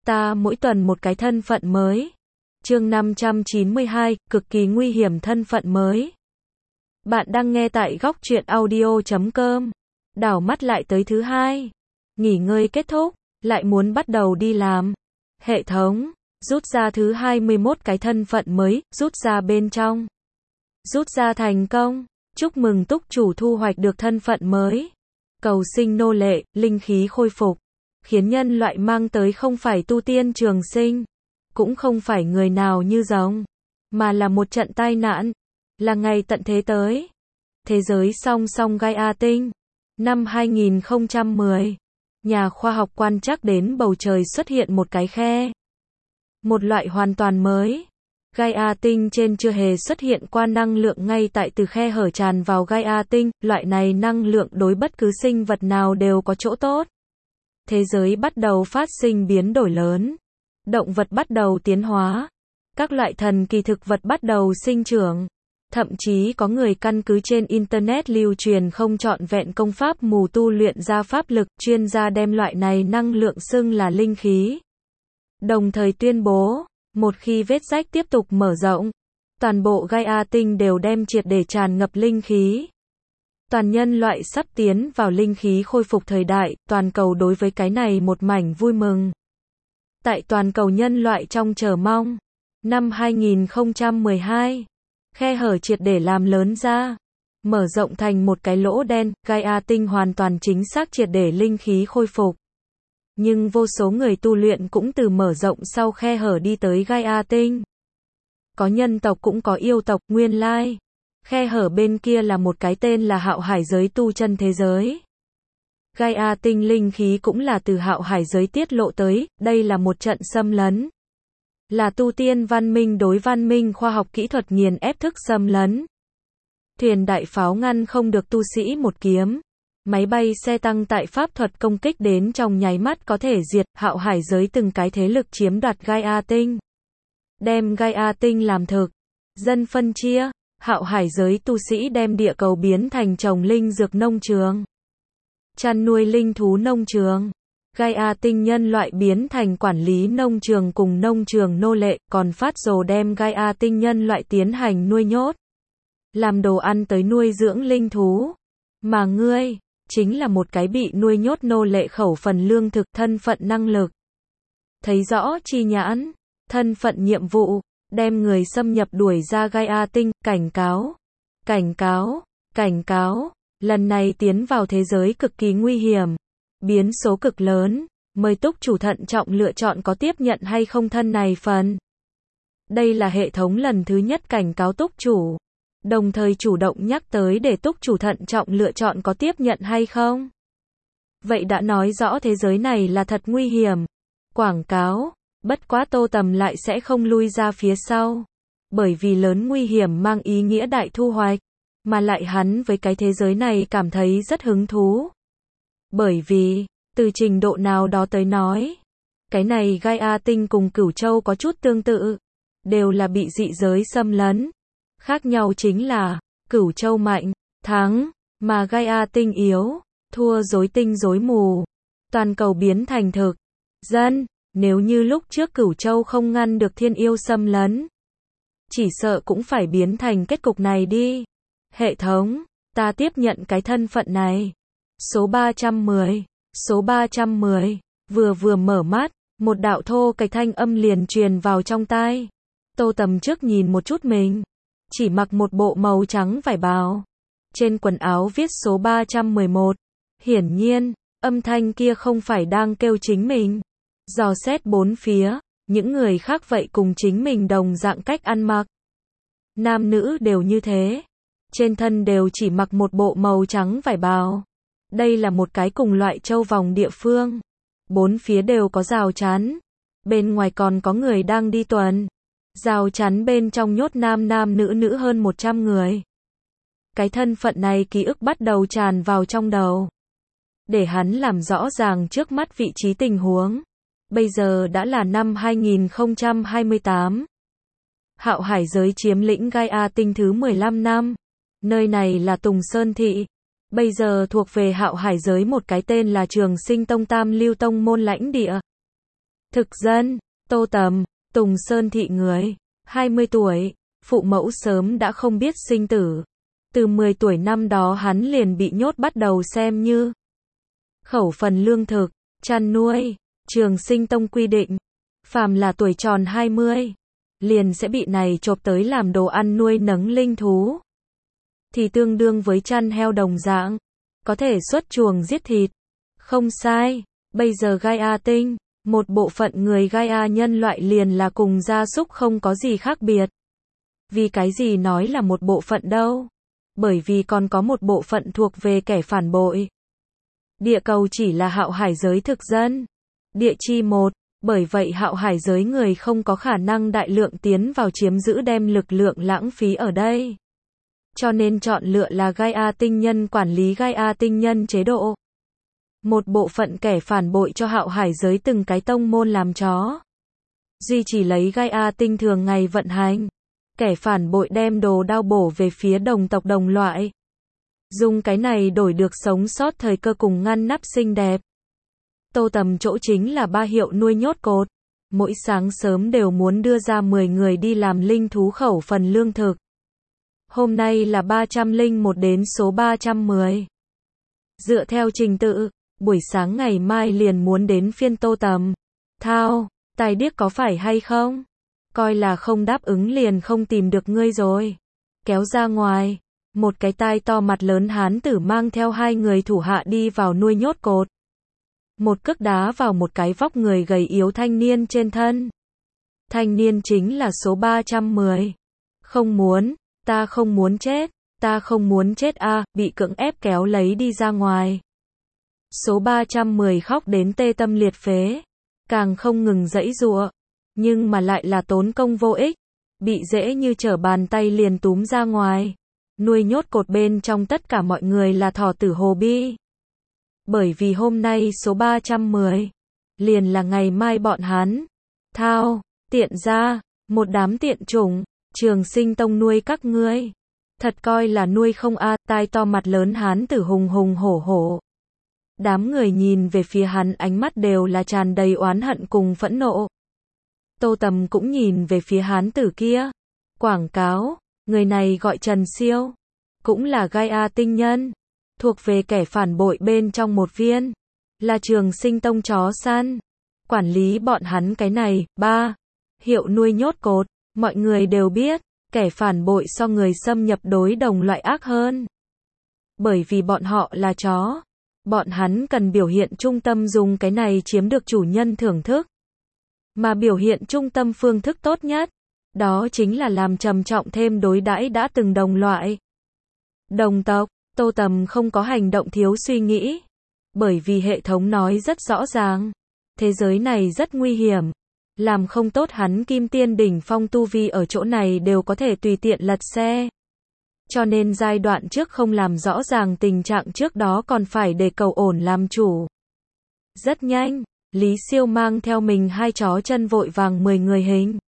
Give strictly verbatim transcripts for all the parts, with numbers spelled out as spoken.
Ta mỗi tuần một cái thân phận mới. Chương năm trăm chín mươi hai, cực kỳ nguy hiểm thân phận mới. Bạn đang nghe tại góc truyện audio chấm com. Đảo mắt lại tới thứ hai. Nghỉ ngơi kết thúc, lại muốn bắt đầu đi làm. Hệ thống, rút ra thứ hai mươi mốt cái thân phận mới, rút ra bên trong. Rút ra thành công. Chúc mừng túc chủ thu hoạch được thân phận mới. Cầu sinh nô lệ, linh khí khôi phục. Khiến nhân loại mang tới không phải tu tiên trường sinh, cũng không phải người nào như rồng, mà là một trận tai nạn, là ngày tận thế tới. Thế giới song song Gaia tinh. Năm hai nghìn không trăm mười, nhà khoa học quan trắc đến bầu trời xuất hiện một cái khe. Một loại hoàn toàn mới. Gaia tinh trên chưa hề xuất hiện qua năng lượng ngay tại từ khe hở tràn vào Gaia tinh, loại này năng lượng đối bất cứ sinh vật nào đều có chỗ tốt. Thế giới bắt đầu phát sinh biến đổi lớn. Động vật bắt đầu tiến hóa. Các loại thần kỳ thực vật bắt đầu sinh trưởng. Thậm chí có người căn cứ trên Internet lưu truyền không trọn vẹn công pháp mù tu luyện ra pháp lực, chuyên gia đem loại này năng lượng xưng là linh khí. Đồng thời tuyên bố, một khi vết rách tiếp tục mở rộng, toàn bộ Gaia tinh đều đem triệt để tràn ngập linh khí. Toàn nhân loại sắp tiến vào linh khí khôi phục thời đại, toàn cầu đối với cái này một mảnh vui mừng. Tại toàn cầu nhân loại trong chờ mong, năm hai nghìn không trăm mười hai, khe hở triệt để làm lớn ra, mở rộng thành một cái lỗ đen, Gaia tinh hoàn toàn chính xác triệt để linh khí khôi phục. Nhưng vô số người tu luyện cũng từ mở rộng sau khe hở đi tới Gaia tinh. Có nhân tộc cũng có yêu tộc, nguyên lai. Khe hở bên kia là một cái tên là Hạo Hải giới tu chân thế giới. Gaia tinh linh khí cũng là từ Hạo Hải giới tiết lộ tới, đây là một trận xâm lấn. Là tu tiên văn minh đối văn minh khoa học kỹ thuật nghiền ép thức xâm lấn. Thuyền đại pháo ngăn không được tu sĩ một kiếm. Máy bay xe tăng tại pháp thuật công kích đến trong nháy mắt có thể diệt, Hạo Hải giới từng cái thế lực chiếm đoạt Gaia tinh. Đem Gaia tinh làm thực. Dân phân chia. Hạo Hải giới tu sĩ đem địa cầu biến thành trồng linh dược nông trường, chăn nuôi linh thú nông trường. Gaia tinh nhân loại biến thành quản lý nông trường cùng nông trường nô lệ, còn phát rồ đem Gaia tinh nhân loại tiến hành nuôi nhốt, làm đồ ăn tới nuôi dưỡng linh thú. Mà ngươi, chính là một cái bị nuôi nhốt nô lệ khẩu phần lương thực, thân phận năng lực. Thấy rõ chi nhãn, thân phận nhiệm vụ. Đem người xâm nhập đuổi ra Gaia tinh, cảnh cáo, cảnh cáo, cảnh cáo, lần này tiến vào thế giới cực kỳ nguy hiểm, biến số cực lớn, mời túc chủ thận trọng lựa chọn có tiếp nhận hay không thân này phần. Đây là hệ thống lần thứ nhất cảnh cáo túc chủ, đồng thời chủ động nhắc tới để túc chủ thận trọng lựa chọn có tiếp nhận hay không. Vậy đã nói rõ thế giới này là thật nguy hiểm. Quảng cáo. Bất quá Tô Tầm lại sẽ không lui ra phía sau. Bởi vì lớn nguy hiểm mang ý nghĩa đại thu hoạch. Mà lại hắn với cái thế giới này cảm thấy rất hứng thú. Bởi vì, từ trình độ nào đó tới nói, cái này Gaia tinh cùng Cửu Châu có chút tương tự. Đều là bị dị giới xâm lấn. Khác nhau chính là, Cửu Châu mạnh, thắng, mà Gaia tinh yếu, thua rối tinh rối mù. Toàn cầu biến thành thực. Dân. Nếu như lúc trước Cửu Châu không ngăn được thiên yêu xâm lấn, chỉ sợ cũng phải biến thành kết cục này đi. Hệ thống, ta tiếp nhận cái thân phận này. Số ba trăm mười, số ba trăm mười, vừa vừa mở mắt, một đạo thô kệch thanh âm liền truyền vào trong tai. Tô Tầm trước nhìn một chút mình, chỉ mặc một bộ màu trắng vải bào. Trên quần áo viết số ba trăm mười một. Hiển nhiên, âm thanh kia không phải đang kêu chính mình. Dò xét bốn phía, những người khác vậy cùng chính mình đồng dạng cách ăn mặc. Nam nữ đều như thế. Trên thân đều chỉ mặc một bộ màu trắng vải bào. Đây là một cái cùng loại châu vòng địa phương. Bốn phía đều có rào chắn. Bên ngoài còn có người đang đi tuần. Rào chắn bên trong nhốt nam nam nữ nữ hơn một trăm người. Cái thân phận này ký ức bắt đầu tràn vào trong đầu. Để hắn làm rõ ràng trước mắt vị trí tình huống. Bây giờ đã là năm hai nghìn không trăm hai mươi tám. Hạo Hải giới chiếm lĩnh Gaia tinh thứ mười lăm năm. Nơi này là Tùng Sơn Thị. Bây giờ thuộc về Hạo Hải giới một cái tên là Trường Sinh Tông Tam Lưu Tông môn lãnh địa. Thực dân, Tô Tầm, Tùng Sơn thị người, hai mươi tuổi, phụ mẫu sớm đã không biết sinh tử. Từ mười tuổi năm đó hắn liền bị nhốt bắt đầu xem như khẩu phần lương thực, chăn nuôi. Trường Sinh Tông quy định, phàm là tuổi tròn hai mươi, liền sẽ bị này chộp tới làm đồ ăn nuôi nấng linh thú. Thì tương đương với chăn heo đồng dạng, có thể xuất chuồng giết thịt. Không sai, bây giờ Gaia tinh, một bộ phận người Gaia nhân loại liền là cùng gia súc không có gì khác biệt. Vì cái gì nói là một bộ phận đâu? Bởi vì còn có một bộ phận thuộc về kẻ phản bội. Địa cầu chỉ là hạo hải giới thực dân. Địa chi một, bởi vậy hạo hải giới người không có khả năng đại lượng tiến vào chiếm giữ đem lực lượng lãng phí ở đây. Cho nên chọn lựa là Gaia tinh nhân quản lý Gaia tinh nhân chế độ. Một bộ phận kẻ phản bội cho hạo hải giới từng cái tông môn làm chó. Duy chỉ lấy Gaia tinh thường ngày vận hành. Kẻ phản bội đem đồ đao bổ về phía đồng tộc đồng loại. Dùng cái này đổi được sống sót thời cơ cùng ngăn nắp xinh đẹp. Tô Tầm chỗ chính là ba hiệu nuôi nhốt cột. Mỗi sáng sớm đều muốn đưa ra mười người đi làm linh thú khẩu phần lương thực. Hôm nay là ba trăm lẻ một đến số ba trăm mười. Dựa theo trình tự, buổi sáng ngày mai liền muốn đến phiên Tô Tầm. Thao, tài điếc có phải hay không? Coi là không đáp ứng liền không tìm được ngươi rồi. Kéo ra ngoài, một cái tai to mặt lớn hán tử mang theo hai người thủ hạ đi vào nuôi nhốt cột. Một cước đá vào một cái vóc người gầy yếu thanh niên trên thân. Thanh niên chính là số ba trăm mười. Không muốn, ta không muốn chết, ta không muốn chết a, à, bị cưỡng ép kéo lấy đi ra ngoài. Số ba trăm mười khóc đến tê tâm liệt phế, càng không ngừng giãy giụa, nhưng mà lại là tốn công vô ích, bị dễ như trở bàn tay liền túm ra ngoài. Nuôi nhốt cột bên trong tất cả mọi người là thỏ tử hồ bi. Bởi vì hôm nay số ba trăm mười, liền là ngày mai bọn hắn. Thao, tiện ra, một đám tiện chủng, Trường Sinh Tông nuôi các ngươi. Thật coi là nuôi không a, à, tai to mặt lớn hán tử hùng hùng hổ hổ. Đám người nhìn về phía hắn ánh mắt đều là tràn đầy oán hận cùng phẫn nộ. Tô Tầm cũng nhìn về phía hán tử kia. Quảng cáo, người này gọi Trần Siêu. Cũng là Gaia tinh nhân. Thuộc về kẻ phản bội bên trong một viên. Là Trường Sinh Tông chó săn. Quản lý bọn hắn cái này, ba. Hiệu nuôi nhốt cột. Mọi người đều biết, kẻ phản bội so người xâm nhập đối đồng loại ác hơn. Bởi vì bọn họ là chó. Bọn hắn cần biểu hiện trung tâm dùng cái này chiếm được chủ nhân thưởng thức. Mà biểu hiện trung tâm phương thức tốt nhất, đó chính là làm trầm trọng thêm đối đãi đã từng đồng loại. Đồng tộc, Tô Tầm không có hành động thiếu suy nghĩ. Bởi vì hệ thống nói rất rõ ràng. Thế giới này rất nguy hiểm. Làm không tốt hắn kim tiên đỉnh phong tu vi ở chỗ này đều có thể tùy tiện lật xe. Cho nên giai đoạn trước không làm rõ ràng tình trạng trước đó còn phải để cầu ổn làm chủ. Rất nhanh, Lý Siêu mang theo mình hai chó chân vội vàng mười người hình.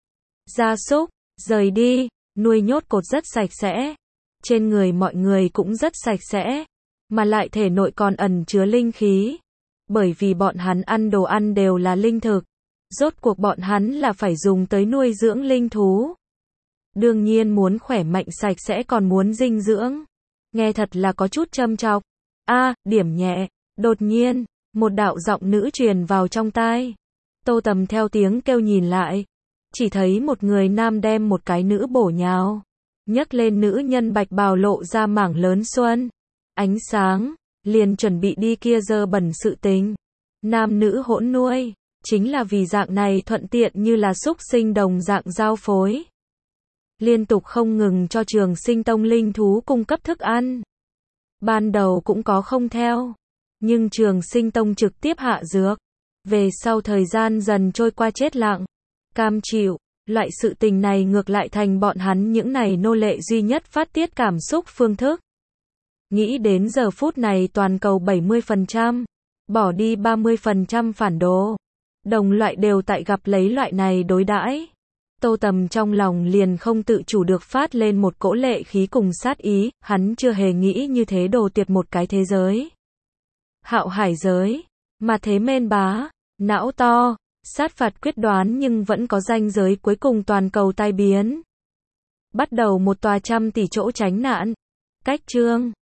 Gia súc, rời đi, nuôi nhốt cột rất sạch sẽ. Trên người mọi người cũng rất sạch sẽ. Mà lại thể nội còn ẩn chứa linh khí. Bởi vì bọn hắn ăn đồ ăn đều là linh thực. Rốt cuộc bọn hắn là phải dùng tới nuôi dưỡng linh thú. Đương nhiên muốn khỏe mạnh sạch sẽ còn muốn dinh dưỡng. Nghe thật là có chút châm chọc. A, à, điểm nhẹ. Đột nhiên, một đạo giọng nữ truyền vào trong tai. Tô Tầm theo tiếng kêu nhìn lại. Chỉ thấy một người nam đem một cái nữ bổ nhào. Nhấc lên nữ nhân bạch bào lộ ra mảng lớn xuân. Ánh sáng, liền chuẩn bị đi kia dơ bẩn sự tình. Nam nữ hỗn nuôi. Chính là vì dạng này thuận tiện như là xúc sinh đồng dạng giao phối. Liên tục không ngừng cho Trường Sinh Tông linh thú cung cấp thức ăn. Ban đầu cũng có không theo. Nhưng Trường Sinh Tông trực tiếp hạ dược. Về sau thời gian dần trôi qua chết lặng. Cam chịu. Loại sự tình này ngược lại thành bọn hắn những này nô lệ duy nhất phát tiết cảm xúc phương thức. Nghĩ đến giờ phút này toàn cầu bảy mươi phần trăm. Bỏ đi ba mươi phần trăm phản đồ. Đồng loại đều tại gặp lấy loại này đối đãi. Tô Tầm trong lòng liền không tự chủ được phát lên một cỗ lệ khí cùng sát ý, hắn chưa hề nghĩ như thế đồ tiệt một cái thế giới. Hạo hải giới, mà thế men bá, não to, Sát phạt quyết đoán nhưng vẫn có ranh giới cuối cùng toàn cầu tai biến. Bắt đầu một tòa trăm tỷ chỗ tránh nạn. Cách chương